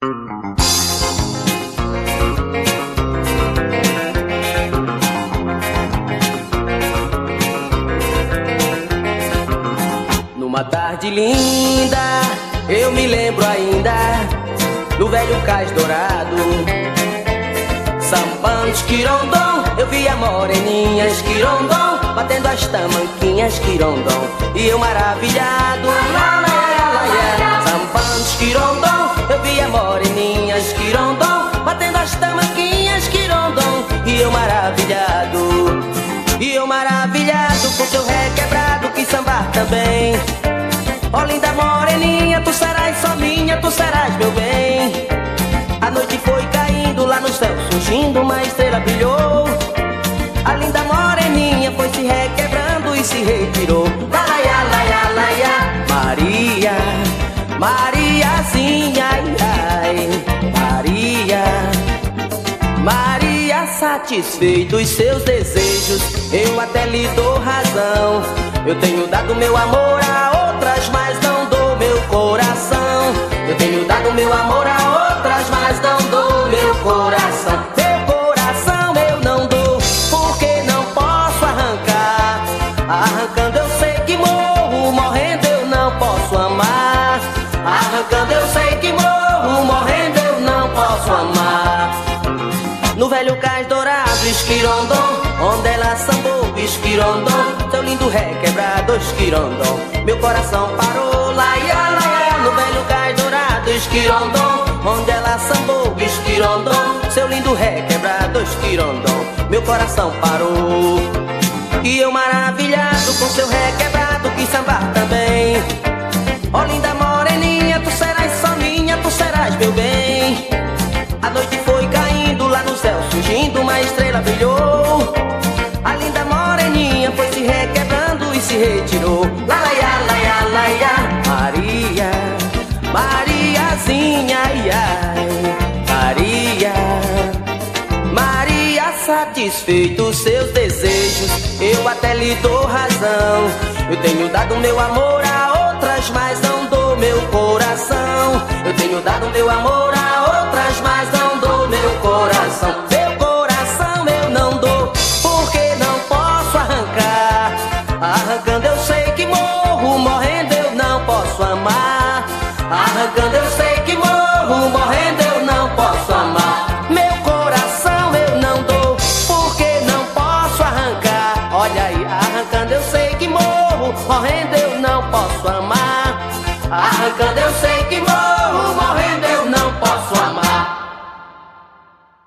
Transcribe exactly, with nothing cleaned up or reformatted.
Numa tarde linda, eu me lembro ainda do velho cais dourado, sambando esquirondom. Eu vi a moreninha esquirondom, batendo as tamanquinhas esquirondom, e eu maravilhado, lá, lá, lá, lá, sambando esquirondom. Eu vi a moreninha esquirondom, batendo as tamanquinhas esquirondom, e eu maravilhado, e eu maravilhado com seu requebrado, que sambar também. Ó linda moreninha, tu serás só minha, tu serás meu bem. A noite foi caindo, lá no céu surgindo uma estrela brilhou. A linda moreninha foi se requebrando e se retirou. Lá, lá, lá, lá, lá, lá. Maria, Mariazinha, ai, ai, Maria, Maria, satisfeito os seus desejos, eu até lhe dou razão. Eu tenho dado meu amor a outras, mas não dou meu coração. Eu tenho dado meu amor a outras, mas não dou meu coração. Meu coração eu não dou, porque não posso arrancar. Arrancando eu sei que morro, morrendo eu não posso amar. Arrancando eu sei que morro, morrendo eu não posso amar. No velho cais dourado, esquirondom, onde ela sambou, esquirondom, seu lindo requebrado, esquirondom, meu coração parou, laia, laia. No velho cais dourado, esquirondom, onde ela sambou, esquirondom, seu lindo requebrado, esquirondom, meu coração parou. E eu maravilhado com seu requebrado, quis sambar também. Ó linda moreninha, tu serás só minha, tu serás meu bem. A noite foi caindo, lá no céu surgindo uma estrela brilhou. A linda moreninha foi se requebrando e se retirou. Lá, lá, lá, lá, lá, lá. Maria, Mariazinha, ai, ai, Maria, Maria, satisfeito os seus desejos, eu até lhe dou razão. Eu tenho dado meu amor a outras, mas não dou meu coração. Eu tenho dado meu amor a outras, mas não dou meu coração. Meu coração eu não dou, porque não posso arrancar. Arrancando eu sei que morro, morrendo eu não posso amar. Arrancando eu sei que morro, morrendo eu não posso amar. Meu coração eu não dou, porque não posso arrancar. Olha aí, arrancando eu sei que morro, morrendo eu não posso amar. Arrancando eu sei